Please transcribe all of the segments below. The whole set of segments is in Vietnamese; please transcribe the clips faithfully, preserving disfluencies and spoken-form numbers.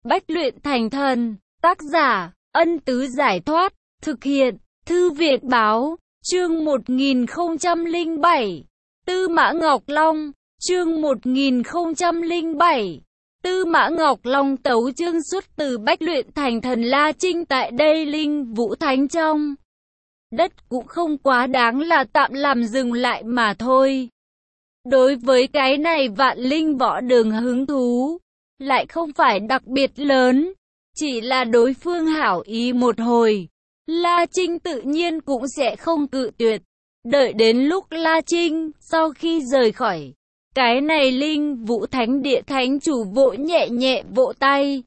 Bách luyện thành thần, tác giả, Ân Tứ Giải Thoát, thực hiện, Thư Viện Báo, chương một nghìn không trăm lẻ bảy, Tư Mã Ngọc Long, chương một nghìn không trăm lẻ bảy, Tư Mã Ngọc Long tấu chương xuất từ Bách luyện thành thần La Trinh tại đây Linh Vũ Thánh trong. Đất cũng không quá đáng là tạm làm dừng lại mà thôi. Đối với cái này Vạn Linh Võ Đường hứng thú lại không phải đặc biệt lớn, chỉ là đối phương hảo ý một hồi, La Trinh tự nhiên cũng sẽ không cự tuyệt. Đợi đến lúc La Trinh sau khi rời khỏi cái này Linh Vũ Thánh Địa, thánh chủ vỗ nhẹ nhẹ vỗ tay.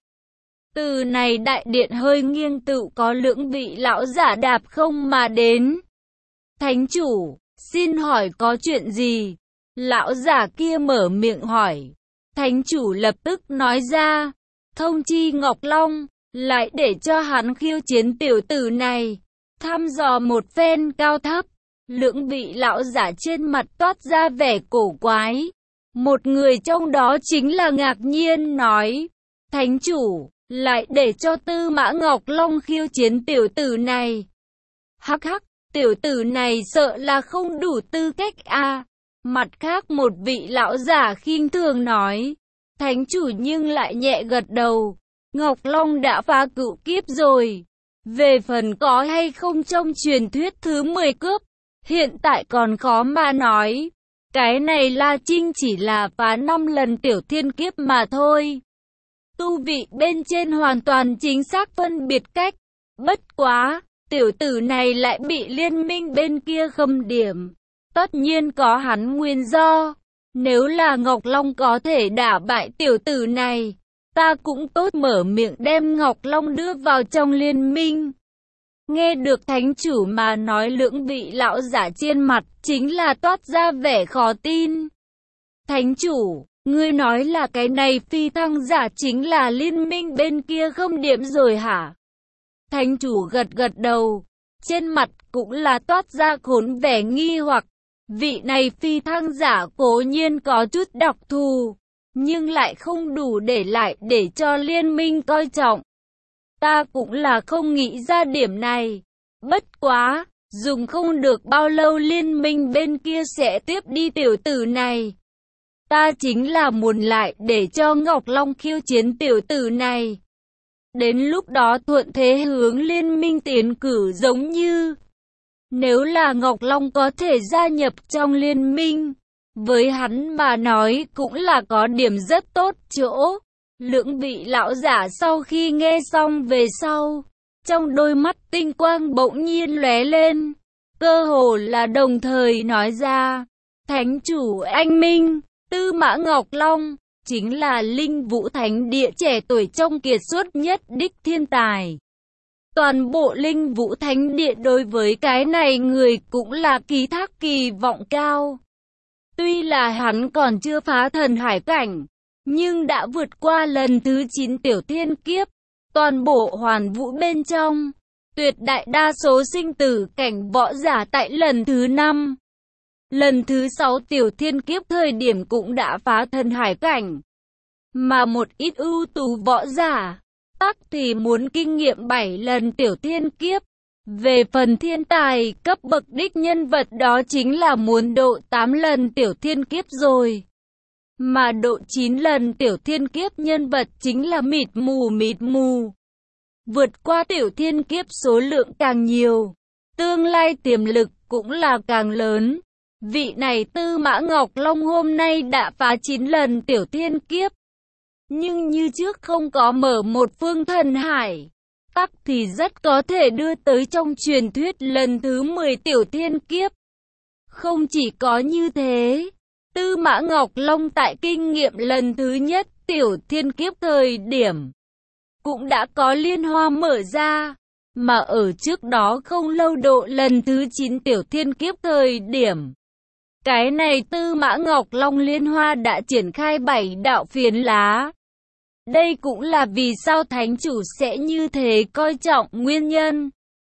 Từ này đại điện hơi nghiêng, tự có lưỡng vị lão giả đạp không mà đến. Thánh chủ, xin hỏi có chuyện gì? Lão giả kia mở miệng hỏi. Thánh chủ lập tức nói ra, thông chi Ngọc Long, lại để cho hắn khiêu chiến tiểu tử này, thăm dò một phen cao thấp. Lưỡng vị lão giả trên mặt toát ra vẻ cổ quái. Một người trong đó chính là ngạc nhiên nói, thánh chủ, lại để cho Tư Mã Ngọc Long khiêu chiến tiểu tử này. Hắc hắc, tiểu tử này sợ là không đủ tư cách a. Mặt khác một vị lão giả khinh thường nói, thánh chủ nhưng lại nhẹ gật đầu, Ngọc Long đã phá cựu kiếp rồi. Về phần có hay không trong truyền thuyết thứ mười cướp, hiện tại còn khó mà nói. Cái này La Trinh chỉ là phá năm lần tiểu thiên kiếp mà thôi. Tu vị bên trên hoàn toàn chính xác phân biệt cách. Bất quá, tiểu tử này lại bị liên minh bên kia khâm điểm. Tất nhiên có hắn nguyên do. Nếu là Ngọc Long có thể đả bại tiểu tử này, ta cũng tốt mở miệng đem Ngọc Long đưa vào trong liên minh. Nghe được thánh chủ mà nói, lưỡng vị lão giả trên mặt chính là toát ra vẻ khó tin. Thánh chủ, ngươi nói là cái này phi thăng giả chính là liên minh bên kia không điểm rồi hả? Thánh chủ gật gật đầu, trên mặt cũng là toát ra khốn vẻ nghi hoặc. Vị này phi thăng giả cố nhiên có chút đặc thù, nhưng lại không đủ để lại để cho liên minh coi trọng. Ta cũng là không nghĩ ra điểm này. Bất quá, dùng không được bao lâu liên minh bên kia sẽ tiếp đi tiểu tử này. Ta chính là muốn lại để cho Ngọc Long khiêu chiến tiểu tử này. Đến lúc đó thuận thế hướng liên minh tiến cử giống như. Nếu là Ngọc Long có thể gia nhập trong liên minh, với hắn mà nói cũng là có điểm rất tốt chỗ. Lưỡng vị lão giả sau khi nghe xong về sau, trong đôi mắt tinh quang bỗng nhiên lóe lên, cơ hồ là đồng thời nói ra, thánh chủ anh minh, Tư Mã Ngọc Long, chính là Linh Vũ Thánh Địa trẻ tuổi trong kiệt xuất nhất đích thiên tài. Toàn bộ Linh Vũ Thánh Địa đối với cái này người cũng là ký thác kỳ vọng cao. Tuy là hắn còn chưa phá thần hải cảnh, nhưng đã vượt qua lần thứ chín tiểu thiên kiếp. Toàn bộ hoàn vũ bên trong, tuyệt đại đa số sinh tử cảnh võ giả tại lần thứ năm, lần thứ sáu tiểu thiên kiếp thời điểm cũng đã phá thần hải cảnh. Mà một ít ưu tú võ giả tắc thì muốn kinh nghiệm bảy lần tiểu thiên kiếp. Về phần thiên tài cấp bậc đích nhân vật đó chính là muốn độ tám lần tiểu thiên kiếp rồi. Mà độ chín lần tiểu thiên kiếp nhân vật chính là mịt mù mịt mù. Vượt qua tiểu thiên kiếp số lượng càng nhiều, tương lai tiềm lực cũng là càng lớn. Vị này Tư Mã Ngọc Long hôm nay đã phá chín lần tiểu thiên kiếp. Nhưng như trước không có mở một phương thần hải, tắc thì rất có thể đưa tới trong truyền thuyết lần thứ mười tiểu thiên kiếp. Không chỉ có như thế, Tư Mã Ngọc Long tại kinh nghiệm lần thứ nhất tiểu thiên kiếp thời điểm cũng đã có liên hoa mở ra, mà ở trước đó không lâu độ lần thứ chín tiểu thiên kiếp thời điểm, cái này Tư Mã Ngọc Long liên hoa đã triển khai bảy đạo phiến lá. Đây cũng là vì sao thánh chủ sẽ như thế coi trọng nguyên nhân.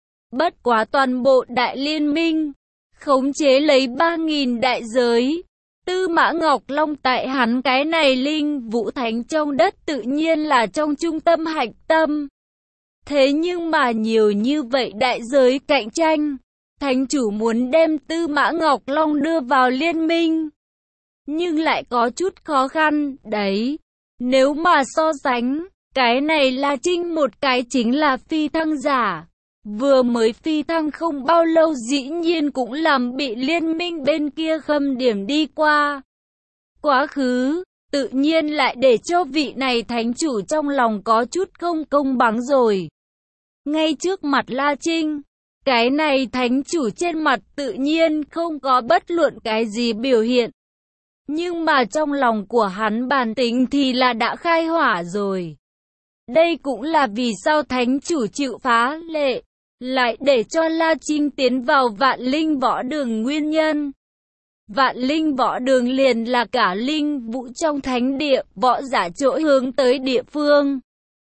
Bất quá toàn bộ đại liên minh khống chế lấy ba nghìn đại giới, Tư Mã Ngọc Long tại hắn cái này linh vũ thánh trong đất tự nhiên là trong trung tâm hạch tâm. Thế nhưng mà nhiều như vậy đại giới cạnh tranh, thánh chủ muốn đem Tư Mã Ngọc Long đưa vào liên minh, nhưng lại có chút khó khăn, đấy. Nếu mà so sánh, cái này là Trinh một cái chính là phi thăng giả. Vừa mới phi thăng không bao lâu dĩ nhiên cũng làm bị liên minh bên kia khâm điểm đi qua. Quá khứ, tự nhiên lại để cho vị này thánh chủ trong lòng có chút không công bằng rồi. Ngay trước mặt La Trinh, cái này thánh chủ trên mặt tự nhiên không có bất luận cái gì biểu hiện. Nhưng mà trong lòng của hắn bản tính thì là đã khai hỏa rồi. Đây cũng là vì sao thánh chủ chịu phá lệ, lại để cho La Trinh tiến vào Vạn Linh Võ Đường nguyên nhân. Vạn Linh Võ Đường liền là cả linh vũ trong thánh địa, võ giả chỗ hướng tới địa phương.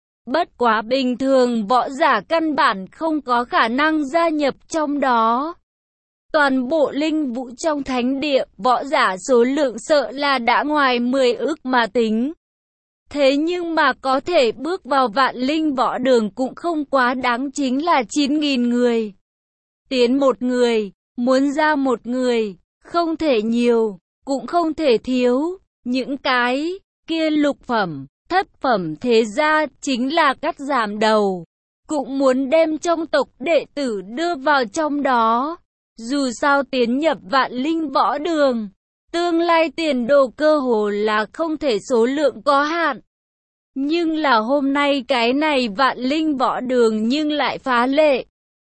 Bất quá bình thường võ giả căn bản không có khả năng gia nhập trong đó. Toàn bộ linh vũ trong thánh địa, võ giả số lượng sợ là đã ngoài mười ức mà tính. Thế nhưng mà có thể bước vào Vạn Linh Võ Đường cũng không quá đáng, chính là chín nghìn người. Tiến một người, muốn ra một người, không thể nhiều, cũng không thể thiếu. Những cái kia lục phẩm, thất phẩm thế gia chính là cắt giảm đầu. Cũng muốn đem trong tộc đệ tử đưa vào trong đó. Dù sao tiến nhập Vạn Linh Võ Đường, tương lai tiền đồ cơ hồ là không thể số lượng có hạn. Nhưng là hôm nay cái này Vạn Linh Võ Đường nhưng lại phá lệ.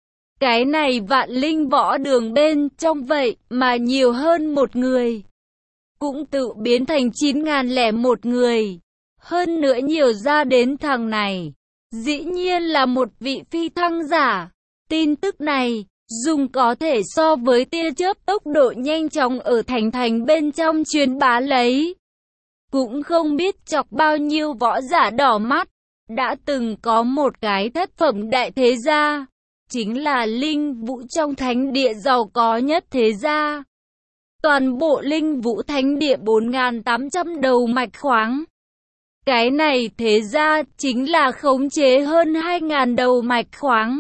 Cái này Vạn Linh Võ Đường bên trong vậy mà nhiều hơn một người. Cũng tự biến thành chín nghìn lẻ một người. Hơn nữa nhiều ra đến thằng này. Dĩ nhiên là một vị phi thăng giả. Tin tức này, dùng có thể so với tia chớp tốc độ nhanh chóng ở thành thành bên trong truyền bá lấy. Cũng không biết chọc bao nhiêu võ giả đỏ mắt. Đã từng có một cái thất phẩm đại thế gia, chính là linh vũ trong thánh địa giàu có nhất thế gia. Toàn bộ linh vũ thánh địa bốn nghìn tám trăm đầu mạch khoáng. Cái này thế gia chính là khống chế hơn hai nghìn đầu mạch khoáng.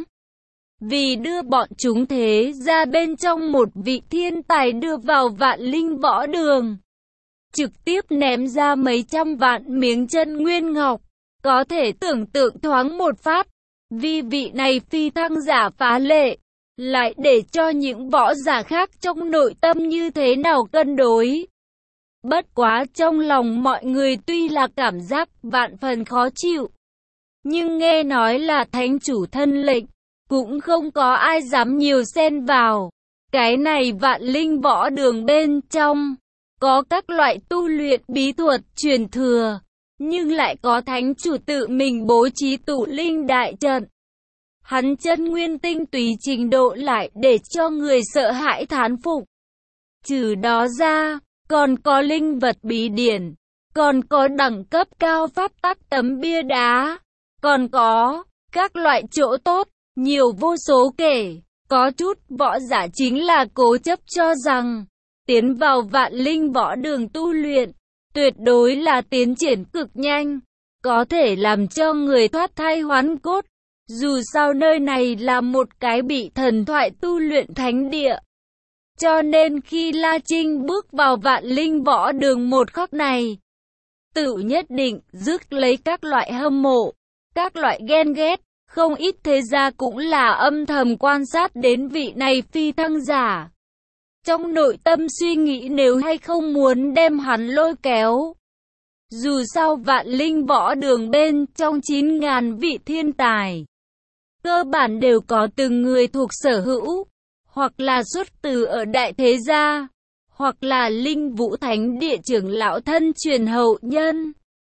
Vì đưa bọn chúng thế gia bên trong một vị thiên tài đưa vào Vạn Linh Võ Đường, trực tiếp ném ra mấy trăm vạn miếng chân nguyên ngọc. Có thể tưởng tượng thoáng một phát, vì vị này phi thăng giả phá lệ, lại để cho những võ giả khác trong nội tâm như thế nào cân đối. Bất quá trong lòng mọi người tuy là cảm giác vạn phần khó chịu, nhưng nghe nói là thánh chủ thân lệnh, cũng không có ai dám nhiều xen vào. Cái này Vạn Linh Võ Đường bên trong, có các loại tu luyện bí thuật truyền thừa, nhưng lại có thánh chủ tự mình bố trí tụ linh đại trận. Hắn chân nguyên tinh túy trình độ lại để cho người sợ hãi thán phục. Trừ đó ra, còn có linh vật bí điển, còn có đẳng cấp cao pháp tắc tấm bia đá, còn có các loại chỗ tốt, nhiều vô số kể. Có chút võ giả chính là cố chấp cho rằng, tiến vào Vạn Linh Võ Đường tu luyện, tuyệt đối là tiến triển cực nhanh, có thể làm cho người thoát thai hoán cốt. Dù sao nơi này là một cái bị thần thoại tu luyện thánh địa. Cho nên khi La Trinh bước vào Vạn Linh Võ Đường một khắc này, tự nhất định rước lấy các loại hâm mộ, các loại ghen ghét. Không ít thế gia cũng là âm thầm quan sát đến vị này phi thăng giả. Trong nội tâm suy nghĩ nếu hay không muốn đem hắn lôi kéo. Dù sao Vạn Linh Võ Đường bên trong chín nghìn vị thiên tài, cơ bản đều có từng người thuộc sở hữu, hoặc là xuất từ ở đại thế gia, hoặc là linh vũ thánh địa trưởng lão thân truyền hậu nhân.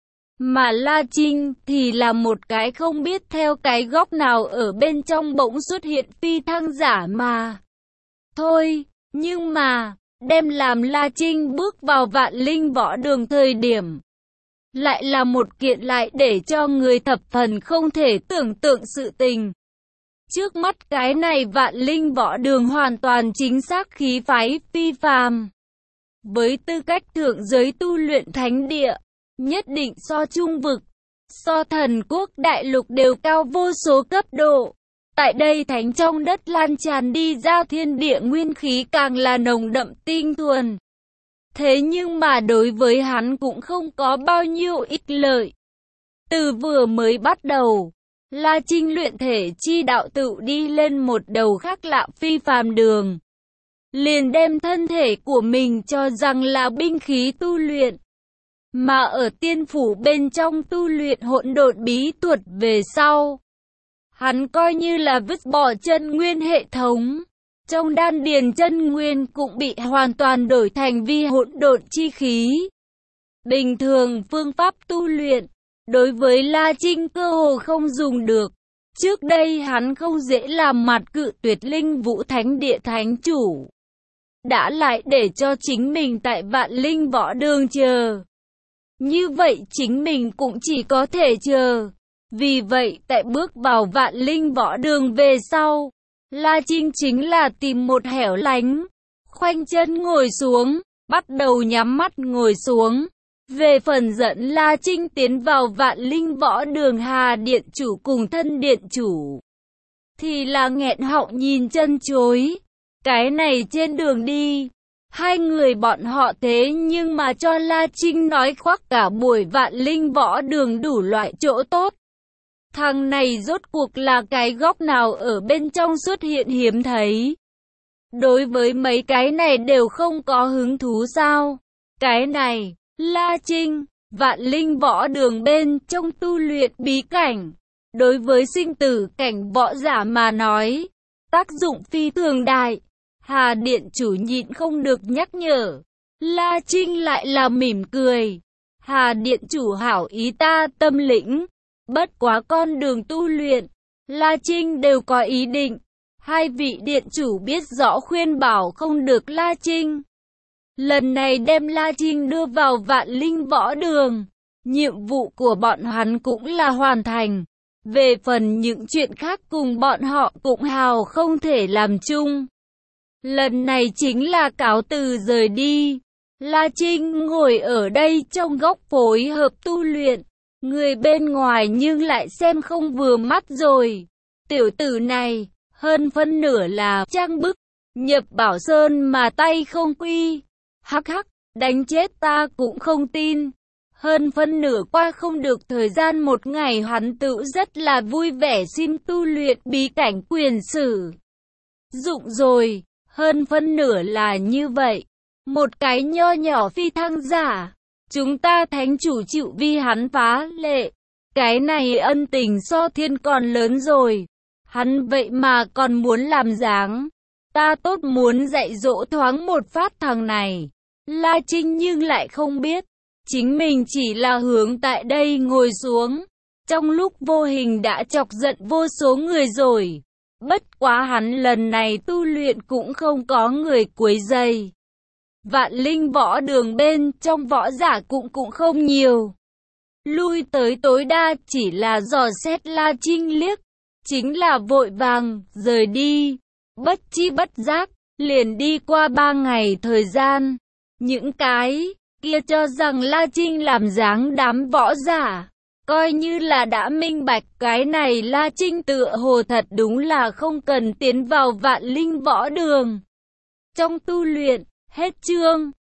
Mà La Trinh thì là một cái không biết theo cái góc nào ở bên trong bỗng xuất hiện phi thăng giả mà. Thôi, nhưng mà, đem làm La Trinh bước vào Vạn Linh Võ Đường thời điểm, lại là một kiện lại để cho người thập phần không thể tưởng tượng sự tình. Trước mắt cái này Vạn Linh Võ Đường hoàn toàn chính xác khí phái phi phàm. với tư cách thượng giới tu luyện thánh địa, nhất định so trung vực, so thần quốc đại lục đều cao vô số cấp độ. Tại đây thánh trong đất lan tràn đi ra thiên địa nguyên khí càng là nồng đậm tinh thuần. Thế nhưng mà đối với hắn cũng không có bao nhiêu ích lợi. Từ vừa mới bắt đầu, La Trinh luyện thể chi đạo tự đi lên một đầu khác lạ phi phàm đường. Liền đem thân thể của mình cho rằng là binh khí tu luyện. Mà ở tiên phủ bên trong tu luyện hỗn độn bí thuật về sau, hắn coi như là vứt bỏ chân nguyên hệ thống. Trong đan điền chân nguyên cũng bị hoàn toàn đổi thành vi hỗn độn chi khí. Bình thường phương pháp tu luyện, đối với La Trinh cơ hồ không dùng được. Trước đây hắn không dễ làm mặt cự tuyệt Linh Vũ Thánh Địa Thánh Chủ. Đã lại để cho chính mình tại Vạn Linh Võ Đường chờ. Như vậy chính mình cũng chỉ có thể chờ. Vì vậy tại bước vào Vạn Linh Võ Đường về sau, La Trinh chính là tìm một hẻo lánh, khoanh chân ngồi xuống, bắt đầu nhắm mắt ngồi xuống. Về phần dẫn La Trinh tiến vào Vạn Linh Võ Đường Hà Điện Chủ cùng thân Điện Chủ, thì là nghẹn họng nhìn chân chối. Cái này trên đường đi, hai người bọn họ thế nhưng mà cho La Trinh nói khoác cả buổi Vạn Linh Võ Đường đủ loại chỗ tốt. Thằng này rốt cuộc là cái góc nào ở bên trong xuất hiện hiếm thấy. Đối với mấy cái này đều không có hứng thú sao? Cái này, La Trinh, Vạn Linh Võ Đường bên trong tu luyện bí cảnh. Đối với sinh tử cảnh võ giả mà nói, tác dụng phi thường đại. Hà Điện Chủ nhịn không được nhắc nhở. La Trinh lại là mỉm cười. Hà Điện Chủ hảo ý ta tâm lĩnh. Bất quá con đường tu luyện, La Trinh đều có ý định. Hai vị điện chủ biết rõ khuyên bảo không được La Trinh. Lần này đem La Trinh đưa vào Vạn Linh Võ Đường. Nhiệm vụ của bọn hắn cũng là hoàn thành. Về phần những chuyện khác cùng bọn họ cũng hào không thể làm chung. Lần này chính là cáo từ rời đi. La Trinh ngồi ở đây trong góc phối hợp tu luyện. Người bên ngoài nhưng lại xem không vừa mắt rồi. Tiểu tử này, hơn phân nửa là trang bức, nhập Bảo Sơn mà tay không quy. Hắc hắc, đánh chết ta cũng không tin. Hơn phân nửa qua không được thời gian một ngày hắn tự rất là vui vẻ xin tu luyện bí cảnh quyền sử dụng rồi. Hơn phân nửa là như vậy. Một cái nho nhỏ phi thăng giả. Chúng ta thánh chủ chịu vi hắn phá lệ. Cái này ân tình so thiên còn lớn rồi. Hắn vậy mà còn muốn làm dáng. Ta tốt muốn dạy dỗ thoáng một phát thằng này. La Trinh nhưng lại không biết. Chính mình chỉ là hướng tại đây ngồi xuống. Trong lúc vô hình đã chọc giận vô số người rồi. Bất quá hắn lần này tu luyện cũng không có người quấy rầy. Vạn Linh Võ Đường bên trong võ giả cũng cũng không nhiều. Lui tới tối đa chỉ là dò xét La Trinh liếc. Chính là vội vàng, rời đi. Bất chi bất giác, liền đi qua ba ngày thời gian. Những cái kia cho rằng La Trinh làm dáng đám võ giả. Coi như là đã minh bạch cái này La Trinh tựa hồ thật đúng là không cần tiến vào Vạn Linh Võ Đường. Trong tu luyện, hết chương.